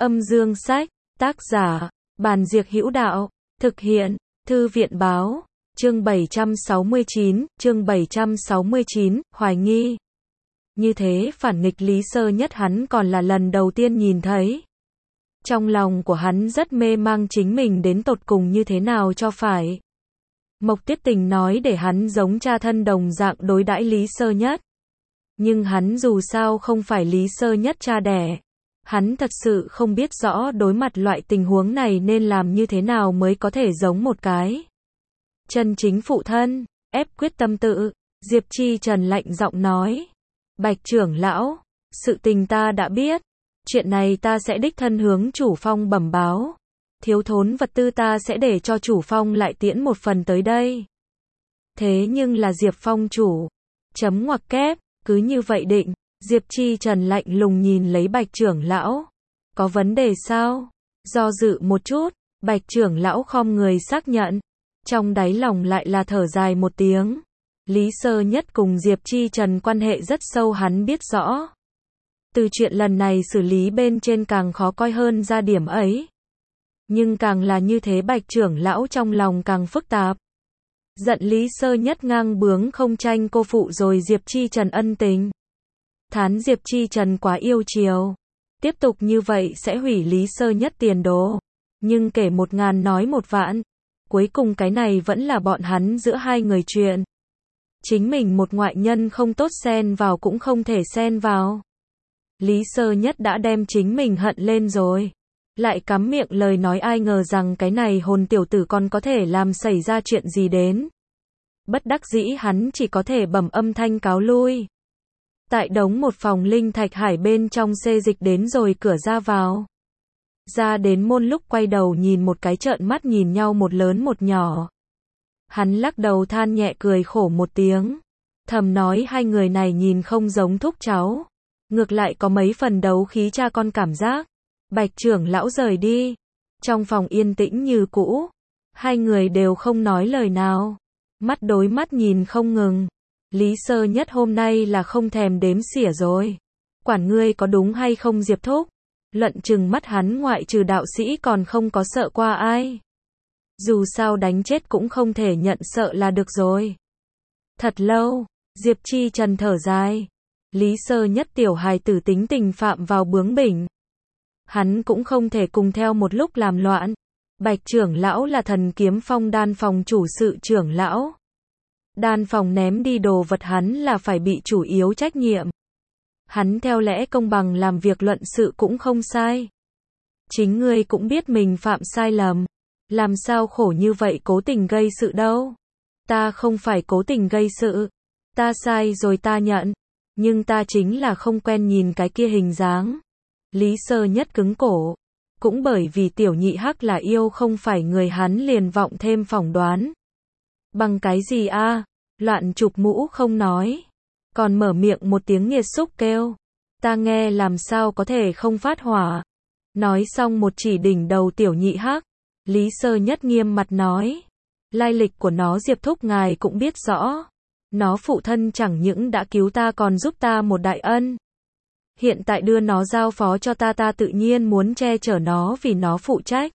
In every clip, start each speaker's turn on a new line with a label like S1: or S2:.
S1: Âm dương sách, tác giả, Bàn Diệc Hữu Đạo, thực hiện, Thư viện Báo, chương 769, hoài nghi. Như thế phản nghịch Lý Sơ Nhất hắn còn là lần đầu tiên nhìn thấy. Trong lòng của hắn rất mê mang chính mình đến tột cùng như thế nào cho phải. Mộc Tiết Tình nói để hắn giống cha thân đồng dạng đối đãi Lý Sơ Nhất. Nhưng hắn dù sao không phải Lý Sơ Nhất cha đẻ. Hắn thật sự không biết rõ đối mặt loại tình huống này nên làm như thế nào mới có thể giống một cái chân chính phụ thân, ép quyết tâm tự. Diệp Chi Trần lạnh giọng nói. Bạch trưởng lão, sự tình ta đã biết. Chuyện này ta sẽ đích thân hướng chủ phong bẩm báo. Thiếu thốn vật tư ta sẽ để cho chủ phong lại tiễn một phần tới đây. Thế nhưng là Diệp Phong chủ. Chấm ngoặc kép, cứ như vậy định. Diệp Chi Trần lạnh lùng nhìn lấy Bạch trưởng lão. Có vấn đề sao? Do dự một chút, Bạch trưởng lão khom người xác nhận. Trong đáy lòng lại là thở dài một tiếng. Lý Sơ Nhất cùng Diệp Chi Trần quan hệ rất sâu hắn biết rõ. Từ chuyện lần này xử lý bên trên càng khó coi hơn ra điểm ấy. Nhưng càng là như thế Bạch trưởng lão trong lòng càng phức tạp. Giận Lý Sơ Nhất ngang bướng không tranh cô phụ rồi Diệp Chi Trần ân tình. Thán Diệp Chi Trần quá yêu chiều. Tiếp tục như vậy sẽ hủy Lý Sơ Nhất tiền đồ. Nhưng kể 1000 nói 1 vạn. Cuối cùng cái này vẫn là bọn hắn giữa hai người chuyện. Chính mình một ngoại nhân không tốt xen vào cũng không thể xen vào. Lý Sơ Nhất đã đem chính mình hận lên rồi. Lại cắm miệng lời nói ai ngờ rằng cái này hồn tiểu tử còn có thể làm xảy ra chuyện gì đến. Bất đắc dĩ hắn chỉ có thể bẩm âm thanh cáo lui. Tại đống một phòng linh thạch hải bên trong xê dịch đến rồi cửa ra vào. Ra đến môn lúc quay đầu nhìn một cái trợn mắt nhìn nhau một lớn một nhỏ. Hắn lắc đầu than nhẹ cười khổ một tiếng. Thầm nói hai người này nhìn không giống thúc cháu. Ngược lại có mấy phần đấu khí cha con cảm giác. Bạch trưởng lão rời đi. Trong phòng yên tĩnh như cũ. Hai người đều không nói lời nào. Mắt đối mắt nhìn không ngừng. Lý Sơ Nhất hôm nay là không thèm đếm xỉa rồi. Quản ngươi có đúng hay không Diệp thúc. Luận chừng mắt hắn ngoại trừ đạo sĩ còn không có sợ qua ai. Dù sao đánh chết cũng không thể nhận sợ là được rồi. Thật lâu, Diệp Chi Trần thở dài. Lý Sơ Nhất tiểu hài tử tính tình phạm vào bướng bỉnh. Hắn cũng không thể cùng theo một lúc làm loạn. Bạch trưởng lão là Thần Kiếm Phong đan phòng chủ sự trưởng lão. Đan phòng ném đi đồ vật hắn là phải bị chủ yếu trách nhiệm. Hắn theo lẽ công bằng làm việc luận sự cũng không sai. Chính ngươi cũng biết mình phạm sai lầm. Làm sao khổ như vậy cố tình gây sự đâu. Ta không phải cố tình gây sự. Ta sai rồi ta nhận. Nhưng ta chính là không quen nhìn cái kia hình dáng. Lý Sơ Nhất cứng cổ. Cũng bởi vì tiểu nhị hắc là yêu không phải người hắn liền vọng thêm phỏng đoán. Bằng cái gì a? Loạn chụp mũ không nói. Còn mở miệng một tiếng nghiệt xúc kêu. Ta nghe làm sao có thể không phát hỏa. Nói xong một chỉ đỉnh đầu tiểu nhị hắc. Lý Sơ Nhất nghiêm mặt nói. Lai lịch của nó Diệp thúc ngài cũng biết rõ. Nó phụ thân chẳng những đã cứu ta còn giúp ta một đại ân. Hiện tại đưa nó giao phó cho ta tự nhiên muốn che chở nó vì nó phụ trách.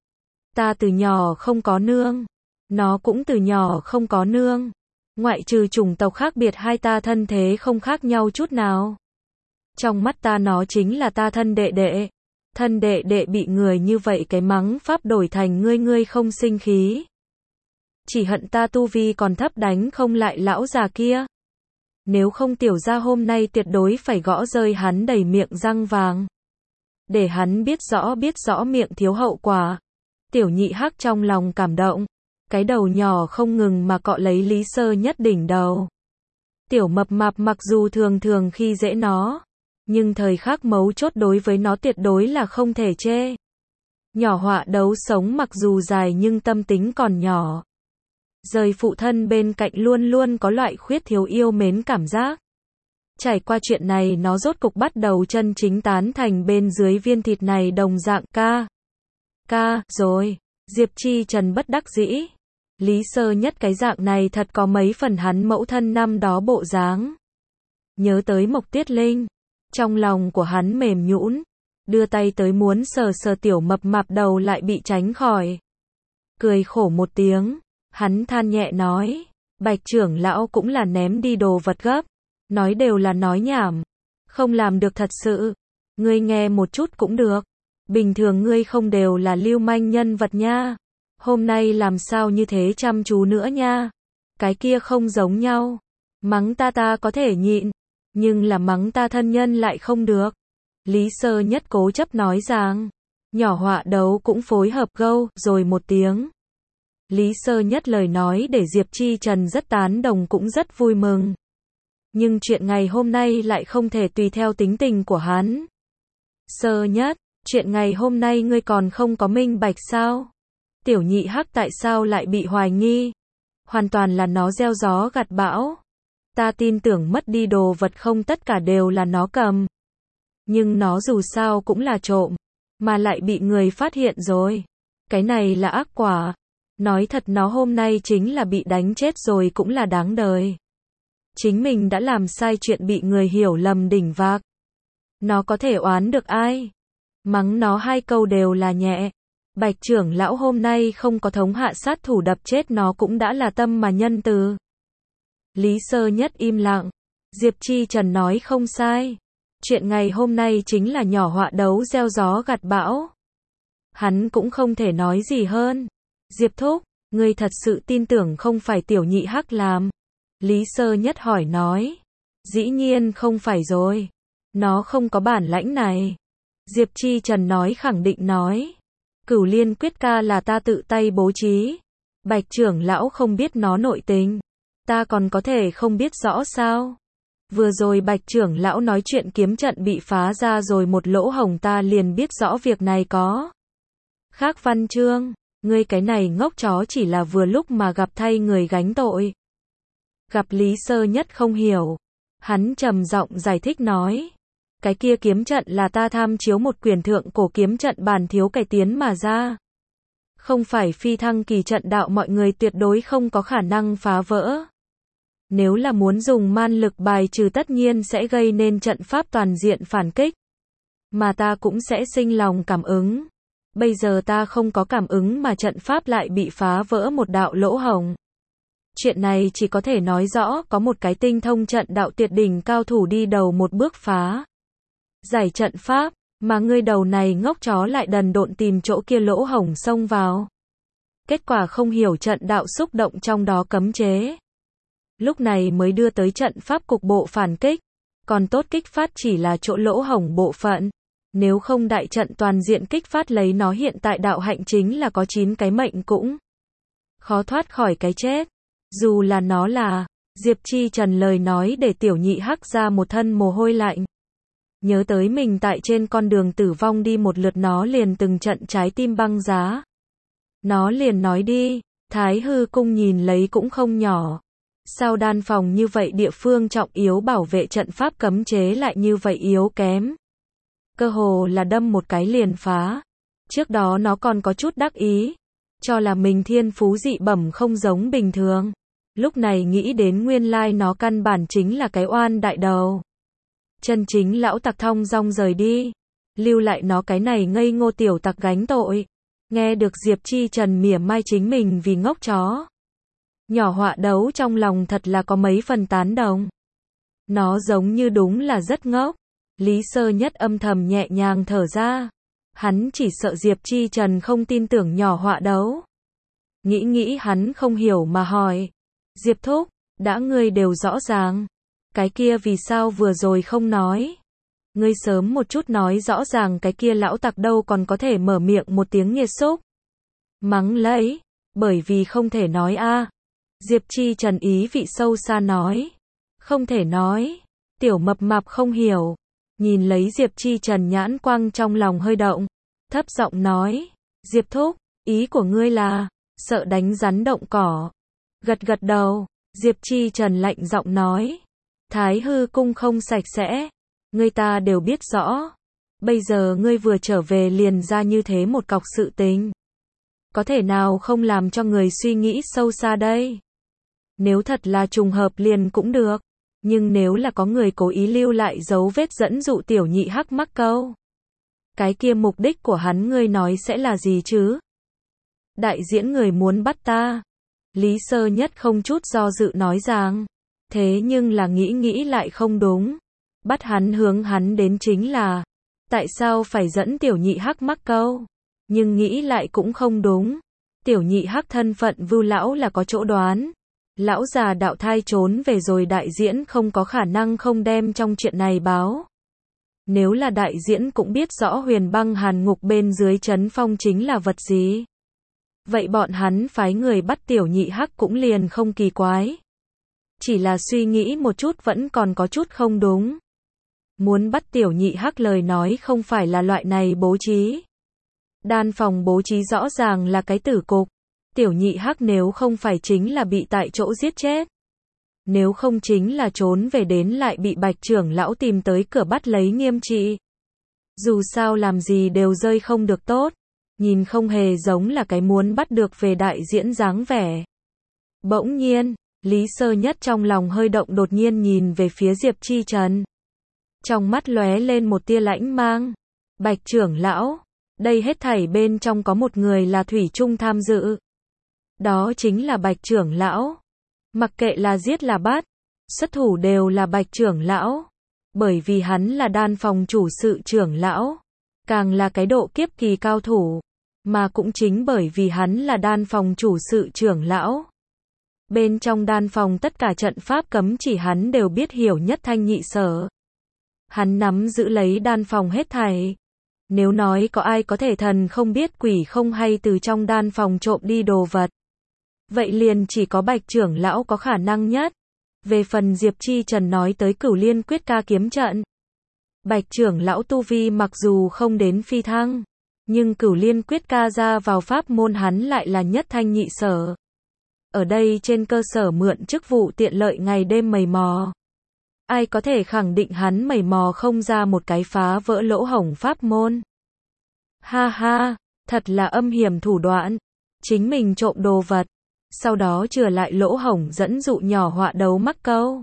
S1: Ta từ nhỏ không có nương. Nó cũng từ nhỏ không có nương. Ngoại trừ chủng tộc khác biệt hai ta thân thế không khác nhau chút nào. Trong mắt ta nó chính là ta thân đệ đệ. Thân đệ đệ bị người như vậy cái mắng pháp đổi thành ngươi không sinh khí. Chỉ hận ta tu vi còn thấp đánh không lại lão già kia. Nếu không tiểu gia hôm nay tuyệt đối phải gõ rơi hắn đầy miệng răng vàng. Để hắn biết rõ miệng thiếu hậu quả. Tiểu nhị hắc trong lòng cảm động. Cái đầu nhỏ không ngừng mà cọ lấy Lý Sơ Nhất đỉnh đầu. Tiểu mập mạp mặc dù thường khi dễ nó. Nhưng thời khắc mấu chốt đối với nó tuyệt đối là không thể chê. Nhỏ họa đấu sống mặc dù dài nhưng tâm tính còn nhỏ. Rời phụ thân bên cạnh luôn luôn có loại khuyết thiếu yêu mến cảm giác. Trải qua chuyện này nó rốt cục bắt đầu chân chính tán thành bên dưới viên thịt này đồng dạng ca rồi. Diệp Chi Trần bất đắc dĩ. Lý Sơ Nhất cái dạng này thật có mấy phần hắn mẫu thân năm đó bộ dáng. Nhớ tới Mộc Tiết Linh. Trong lòng của hắn mềm nhũn. đưa tay tới muốn sờ sờ tiểu mập mạp đầu lại bị tránh khỏi. Cười khổ một tiếng, hắn than nhẹ nói, Bạch trưởng lão cũng là ném đi đồ vật gấp, nói đều là nói nhảm, không làm được thật sự, ngươi nghe một chút cũng được, bình thường ngươi không đều là lưu manh nhân vật nha, hôm nay làm sao như thế chăm chú nữa nha, cái kia không giống nhau, mắng ta có thể nhịn, nhưng là mắng ta thân nhân lại không được. Lý Sơ Nhất cố chấp nói rằng, nhỏ họa đấu cũng phối hợp gâu, rồi một tiếng. Lý Sơ Nhất lời nói để Diệp Chi Trần rất tán đồng cũng rất vui mừng. Nhưng chuyện ngày hôm nay lại không thể tùy theo tính tình của hắn. Sơ Nhất, chuyện ngày hôm nay ngươi còn không có minh bạch sao? Tiểu nhị hắc tại sao lại bị hoài nghi? Hoàn toàn là nó gieo gió gặt bão. Ta tin tưởng mất đi đồ vật không tất cả đều là nó cầm. Nhưng nó dù sao cũng là trộm, mà lại bị người phát hiện rồi. Cái này là ác quả. Nói thật nó hôm nay chính là bị đánh chết rồi cũng là đáng đời. Chính mình đã làm sai chuyện bị người hiểu lầm đỉnh vạc. Nó có thể oán được ai? Mắng nó hai câu đều là nhẹ. Bạch trưởng lão hôm nay không có thống hạ sát thủ đập chết nó cũng đã là tâm mà nhân từ. Lý Sơ Nhất im lặng. Diệp Chi Trần nói không sai. Chuyện ngày hôm nay chính là nhỏ họa đấu gieo gió gặt bão. Hắn cũng không thể nói gì hơn. Diệp thúc, ngươi thật sự tin tưởng không phải tiểu nhị hắc làm? Lý Sơ Nhất hỏi nói. Dĩ nhiên không phải rồi. Nó không có bản lãnh này. Diệp Chi Trần nói khẳng định nói. Cửu Liên Quyết Ca là ta tự tay bố trí. Bạch trưởng lão không biết nó nội tình. Ta còn có thể không biết rõ sao? Vừa rồi Bạch trưởng lão nói chuyện kiếm trận bị phá ra rồi một lỗ hổng ta liền biết rõ việc này có. Khác văn chương, ngươi cái này ngốc chó chỉ là vừa lúc mà gặp thay người gánh tội. Gặp Lý Sơ Nhất không hiểu. Hắn trầm giọng giải thích nói. Cái kia kiếm trận là ta tham chiếu một quyển thượng cổ kiếm trận bản thiếu cải tiến mà ra. Không phải phi thăng kỳ trận đạo mọi người tuyệt đối không có khả năng phá vỡ. Nếu là muốn dùng man lực bài trừ tất nhiên sẽ gây nên trận pháp toàn diện phản kích. Mà ta cũng sẽ sinh lòng cảm ứng. Bây giờ ta không có cảm ứng mà trận pháp lại bị phá vỡ một đạo lỗ hổng. Chuyện này chỉ có thể nói rõ có một cái tinh thông trận đạo tuyệt đỉnh cao thủ đi đầu một bước phá giải trận pháp, mà ngươi đầu này ngốc chó lại đần độn tìm chỗ kia lỗ hổng xông vào. Kết quả không hiểu trận đạo xúc động trong đó cấm chế. Lúc này mới đưa tới trận pháp cục bộ phản kích, còn tốt kích phát chỉ là chỗ lỗ hổng bộ phận. Nếu không đại trận toàn diện kích phát lấy nó hiện tại đạo hạnh chính là có 9 cái mệnh cũng khó thoát khỏi cái chết. Dù là nó là, Diệp Chi Trần lời nói để tiểu nhị hắc ra một thân mồ hôi lạnh. Nhớ tới mình tại trên con đường tử vong đi một lượt nó liền từng trận trái tim băng giá. Nó liền nói đi, Thái Hư Cung nhìn lấy cũng không nhỏ. Sao đan phòng như vậy địa phương trọng yếu bảo vệ trận pháp cấm chế lại như vậy yếu kém. Cơ hồ là đâm một cái liền phá. Trước đó nó còn có chút đắc ý. Cho là mình thiên phú dị bẩm không giống bình thường. Lúc này nghĩ đến nguyên lai nó căn bản chính là cái oan đại đầu. Chân chính lão tặc thong dong rời đi. Lưu lại nó cái này ngây ngô tiểu tặc gánh tội. Nghe được Diệp Chi Trần mỉa mai chính mình vì ngốc chó. Nhỏ họa đấu trong lòng thật là có mấy phần tán đồng. Nó giống như đúng là rất ngốc. Lý Sơ Nhất âm thầm nhẹ nhàng thở ra. Hắn chỉ sợ Diệp Chi Trần không tin tưởng nhỏ họa đấu. Nghĩ hắn không hiểu mà hỏi. Diệp thúc, đã ngươi đều rõ ràng. Cái kia vì sao vừa rồi không nói? Ngươi sớm một chút nói rõ ràng cái kia lão tặc đâu còn có thể mở miệng một tiếng nghiệt xúc. Mắng lấy, bởi vì không thể nói a. Diệp Chi Trần ý vị sâu xa nói. Không thể nói. Tiểu mập mạp không hiểu. Nhìn lấy Diệp Chi Trần nhãn quang trong lòng hơi động. Thấp giọng nói. Diệp thúc, ý của ngươi là, sợ đánh rắn động cỏ. Gật gật đầu, Diệp Chi Trần lạnh giọng nói. Thái Hư Cung không sạch sẽ. Ngươi ta đều biết rõ. Bây giờ ngươi vừa trở về liền ra như thế một cọc sự tình. Có thể nào không làm cho người suy nghĩ sâu xa đây? Nếu thật là trùng hợp liền cũng được. Nhưng nếu là có người cố ý lưu lại dấu vết dẫn dụ tiểu nhị hắc mắc câu. Cái kia mục đích của hắn ngươi nói sẽ là gì chứ? Đại diễn người muốn bắt ta. Lý Sơ Nhất không chút do dự nói rằng. Thế nhưng là nghĩ lại không đúng. Bắt hắn hướng hắn đến chính là. Tại sao phải dẫn tiểu nhị hắc mắc câu? Nhưng nghĩ lại cũng không đúng. Tiểu nhị hắc thân phận Vưu lão là có chỗ đoán. Lão già đạo thai trốn về rồi đại diễn không có khả năng không đem trong chuyện này báo. Nếu là đại diễn cũng biết rõ huyền băng hàn ngục bên dưới trấn phong chính là vật gì. Vậy bọn hắn phái người bắt tiểu nhị hắc cũng liền không kỳ quái. Chỉ là suy nghĩ một chút vẫn còn có chút không đúng. Muốn bắt tiểu nhị hắc lời nói không phải là loại này bố trí. Đan phòng bố trí rõ ràng là cái tử cục. Tiểu nhị hắc nếu không phải chính là bị tại chỗ giết chết. Nếu không chính là trốn về đến lại bị Bạch trưởng lão tìm tới cửa bắt lấy nghiêm trị. Dù sao làm gì đều rơi không được tốt. Nhìn không hề giống là cái muốn bắt được về đại diễn dáng vẻ. Bỗng nhiên, Lý Sơ Nhất trong lòng hơi động đột nhiên nhìn về phía Diệp Chi Trần. Trong mắt lóe lên một tia lãnh mang. Bạch trưởng lão, đây hết thảy bên trong có một người là thủy chung tham dự. Đó chính là Bạch trưởng lão. Mặc kệ là giết là bắt, xuất thủ đều là Bạch trưởng lão. Bởi vì hắn là đan phòng chủ sự trưởng lão. Càng là cái độ kiếp kỳ cao thủ. Mà cũng chính bởi vì hắn là đan phòng chủ sự trưởng lão. Bên trong đan phòng tất cả trận pháp cấm chỉ hắn đều biết hiểu nhất thanh nhị sở. Hắn nắm giữ lấy đan phòng hết thảy. Nếu nói có ai có thể thần không biết quỷ không hay từ trong đan phòng trộm đi đồ vật. Vậy liền chỉ có Bạch trưởng lão có khả năng nhất. Về phần Diệp Chi Trần nói tới Cửu Liên Quyết Ca kiếm trận. Bạch trưởng lão tu vi mặc dù không đến phi thăng. Nhưng Cửu Liên Quyết Ca ra vào pháp môn hắn lại là nhất thanh nhị sở. Ở đây trên cơ sở mượn chức vụ tiện lợi ngày đêm mày mò. Ai có thể khẳng định hắn mày mò không ra một cái phá vỡ lỗ hổng pháp môn. Ha ha, thật là âm hiểm thủ đoạn. Chính mình trộm đồ vật. Sau đó chừa lại lỗ hổng dẫn dụ nhỏ họa đấu mắc câu.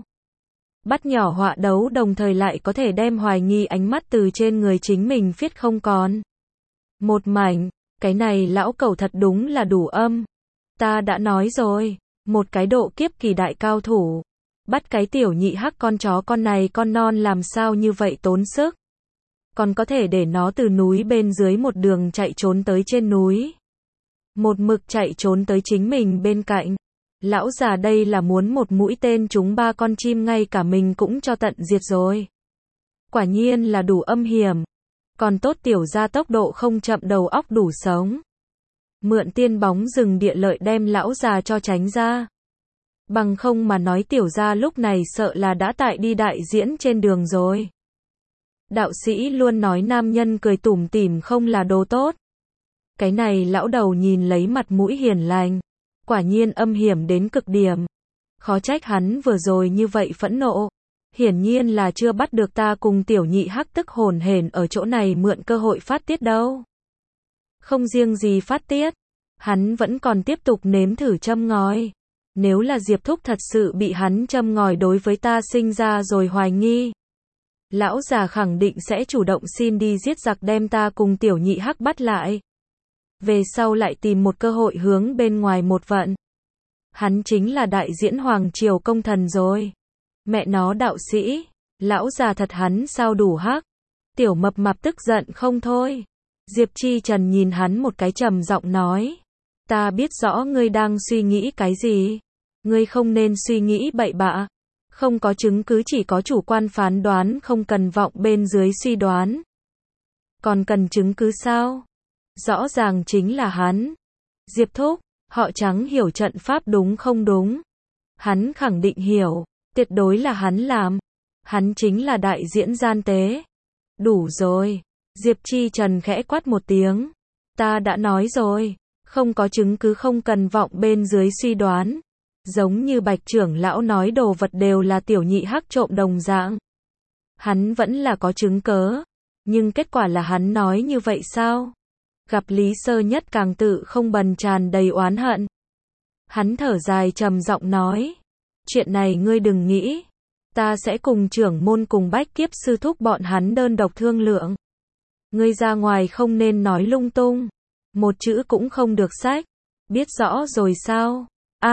S1: Bắt nhỏ họa đấu đồng thời lại có thể đem hoài nghi ánh mắt từ trên người chính mình phiết không còn. Một mảnh, cái này lão cẩu thật đúng là đủ âm. Ta đã nói rồi, một cái độ kiếp kỳ đại cao thủ. Bắt cái tiểu nhị hắc con chó con này con non làm sao như vậy tốn sức. Còn có thể để nó từ núi bên dưới một đường chạy trốn tới trên núi. Một mực chạy trốn tới chính mình bên cạnh. Lão già đây là muốn một mũi tên trúng ba con chim ngay cả mình cũng cho tận diệt rồi. Quả nhiên là đủ âm hiểm. Còn tốt tiểu gia tốc độ không chậm đầu óc đủ sống. Mượn tiên bóng rừng địa lợi đem lão già cho tránh ra. Bằng không mà nói tiểu gia lúc này sợ là đã tại đi đại diễn trên đường rồi. Đạo sĩ luôn nói nam nhân cười tủm tỉm không là đồ tốt. Cái này lão đầu nhìn lấy mặt mũi hiền lành. Quả nhiên âm hiểm đến cực điểm. Khó trách hắn vừa rồi như vậy phẫn nộ. Hiển nhiên là chưa bắt được ta cùng tiểu nhị hắc tức hồn hển ở chỗ này mượn cơ hội phát tiết đâu. Không riêng gì phát tiết. Hắn vẫn còn tiếp tục nếm thử châm ngòi. Nếu là Diệp Thúc thật sự bị hắn châm ngòi đối với ta sinh ra rồi hoài nghi. Lão già khẳng định sẽ chủ động xin đi giết giặc đem ta cùng tiểu nhị hắc bắt lại. Về sau lại tìm một cơ hội hướng bên ngoài một vận. Hắn chính là đại diễn hoàng triều công thần rồi. Mẹ nó đạo sĩ, lão già thật hắn sao đủ hắc. Tiểu mập mạp tức giận không thôi. Diệp Chi Trần nhìn hắn một cái trầm giọng nói. Ta biết rõ ngươi đang suy nghĩ cái gì. Ngươi không nên suy nghĩ bậy bạ. Không có chứng cứ chỉ có chủ quan phán đoán không cần vọng bên dưới suy đoán. Còn cần chứng cứ sao? Rõ ràng chính là hắn. Diệp Thúc, họ Trắng hiểu trận pháp đúng không đúng? Hắn khẳng định hiểu, tuyệt đối là hắn làm. Hắn chính là đại diễn gian tế. Đủ rồi. Diệp Chi Trần khẽ quát một tiếng. Ta đã nói rồi, không có chứng cứ không cần vọng bên dưới suy đoán. Giống như Bạch trưởng lão nói đồ vật đều là tiểu nhị hắc trộm đồng dạng. Hắn vẫn là có chứng cớ. Nhưng kết quả là hắn nói như vậy sao? Gặp Lý Sơ Nhất càng tự không bần tràn đầy oán hận. Hắn thở dài trầm giọng nói. Chuyện này ngươi đừng nghĩ. Ta sẽ cùng trưởng môn cùng bách kiếp sư thúc bọn hắn đơn độc thương lượng. Ngươi ra ngoài không nên nói lung tung. Một chữ cũng không được xách. Biết rõ rồi sao?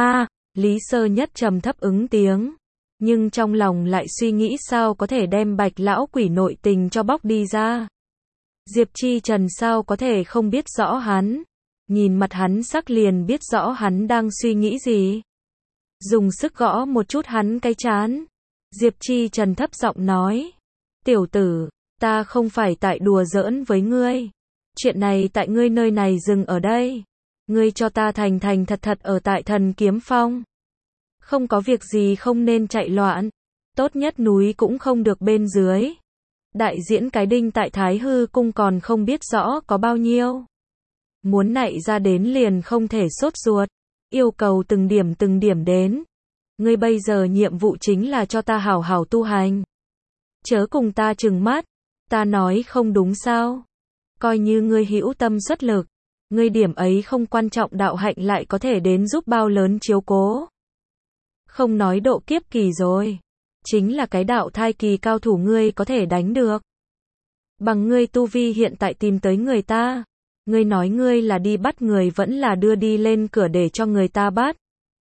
S1: Lý Sơ Nhất trầm thấp ứng tiếng. Nhưng trong lòng lại suy nghĩ sao có thể đem Bạch lão quỷ nội tình cho bóc đi ra. Diệp Chi Trần sao có thể không biết rõ hắn. Nhìn mặt hắn sắc liền biết rõ hắn đang suy nghĩ gì. Dùng sức gõ một chút hắn cái trán. Diệp Chi Trần thấp giọng nói. Tiểu tử, ta không phải tại đùa giỡn với ngươi. Chuyện này tại ngươi nơi này dừng ở đây. Ngươi cho ta thành thành thật thật ở tại Thần Kiếm Phong. Không có việc gì không nên chạy loạn. Tốt nhất núi cũng không được bên dưới. Đại diễn cái đinh tại Thái Hư Cung còn không biết rõ có bao nhiêu. Muốn nạy ra đến liền không thể sốt ruột. Yêu cầu từng điểm đến. Ngươi bây giờ nhiệm vụ chính là cho ta hảo hảo tu hành. Chớ cùng ta trừng mắt. Ta nói không đúng sao? Coi như ngươi hữu tâm xuất lực. Ngươi điểm ấy không quan trọng đạo hạnh lại có thể đến giúp bao lớn chiếu cố. Không nói độ kiếp kỳ rồi. Chính là cái đạo thai kỳ cao thủ ngươi có thể đánh được. Bằng ngươi tu vi hiện tại tìm tới người ta. Ngươi nói ngươi là đi bắt người vẫn là đưa đi lên cửa để cho người ta bắt.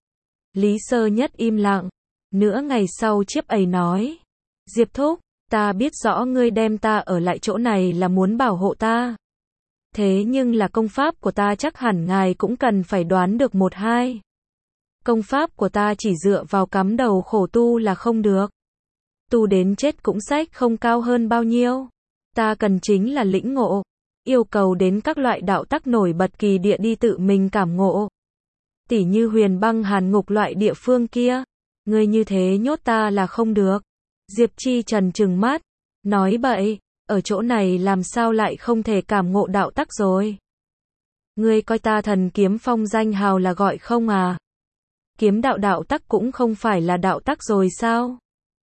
S1: Lý Sơ Nhất im lặng. Nửa ngày sau Chiếp ấy nói. Diệp Thúc, ta biết rõ ngươi đem ta ở lại chỗ này là muốn bảo hộ ta. Thế nhưng là công pháp của ta chắc hẳn ngài cũng cần phải đoán được một hai. Công pháp của ta chỉ dựa vào cắm đầu khổ tu là không được. Tu đến chết cũng sách không cao hơn bao nhiêu. Ta cần chính là lĩnh ngộ. Yêu cầu đến các loại đạo tắc nổi bật kỳ địa đi tự mình cảm ngộ. Tỉ như Huyền Băng Hàn Ngục loại địa phương kia. Ngươi như thế nhốt ta là không được. Diệp Chi Trần trừng mắt. Nói bậy, ở chỗ này làm sao lại không thể cảm ngộ đạo tắc rồi. Ngươi coi ta Thần Kiếm Phong danh hào là gọi không à? Kiếm đạo đạo tắc cũng không phải là đạo tắc rồi sao?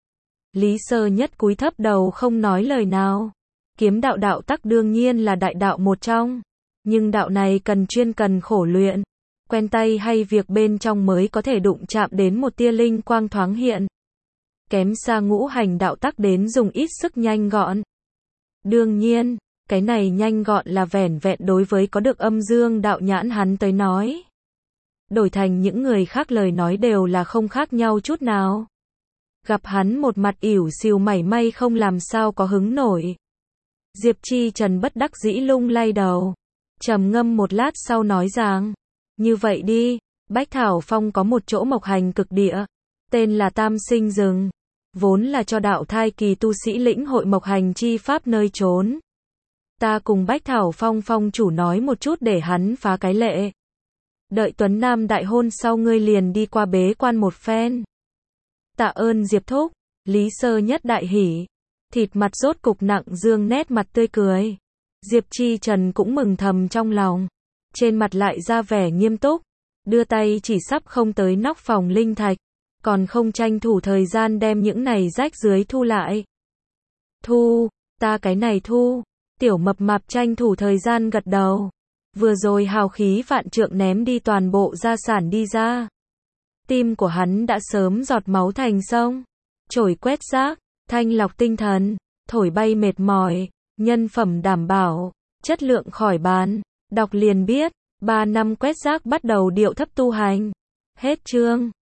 S1: Lý Sơ Nhất cúi thấp đầu không nói lời nào. Kiếm đạo đạo tắc đương nhiên là đại đạo một trong. Nhưng đạo này cần khổ luyện. Quen tay hay việc bên trong mới có thể đụng chạm đến một tia linh quang thoáng hiện. Kém xa ngũ hành đạo tắc đến dùng ít sức nhanh gọn. Đương nhiên, cái này nhanh gọn là vẻn vẹn đối với có được âm dương đạo nhãn hắn tới nói. Đổi thành những người khác lời nói đều là không khác nhau chút nào. Gặp hắn một mặt ỉu xìu mảy may không làm sao có hứng nổi. Diệp Chi Trần bất đắc dĩ lung lay đầu. Trầm ngâm một lát sau nói rằng. Như vậy đi, Bách Thảo Phong có một chỗ mộc hành cực địa. Tên là Tam Sinh Rừng. Vốn là cho đạo thai kỳ tu sĩ lĩnh hội mộc hành chi pháp nơi trốn. Ta cùng Bách Thảo Phong phong chủ nói một chút để hắn phá cái lệ. Đợi Tuấn Nam đại hôn sau ngươi liền đi qua bế quan một phen. Tạ ơn Diệp Thúc. Lý Sơ Nhất đại hỉ. Thịt mặt rốt cục nặng dương nét mặt tươi cười. Diệp Chi Trần cũng mừng thầm trong lòng. Trên mặt lại ra vẻ nghiêm túc. Đưa tay chỉ sắp không tới nóc phòng linh thạch. Còn không tranh thủ thời gian đem những này rách dưới thu lại. Thu, ta cái này thu. Tiểu mập mạp tranh thủ thời gian gật đầu. Vừa rồi hào khí vạn trượng ném đi toàn bộ gia sản đi ra. Tim của hắn đã sớm giọt máu thành sông. Chổi quét rác, thanh lọc tinh thần, thổi bay mệt mỏi, nhân phẩm đảm bảo, chất lượng khỏi bàn. Đọc liền biết, 3 năm quét rác bắt đầu điệu thấp tu hành. Hết chương.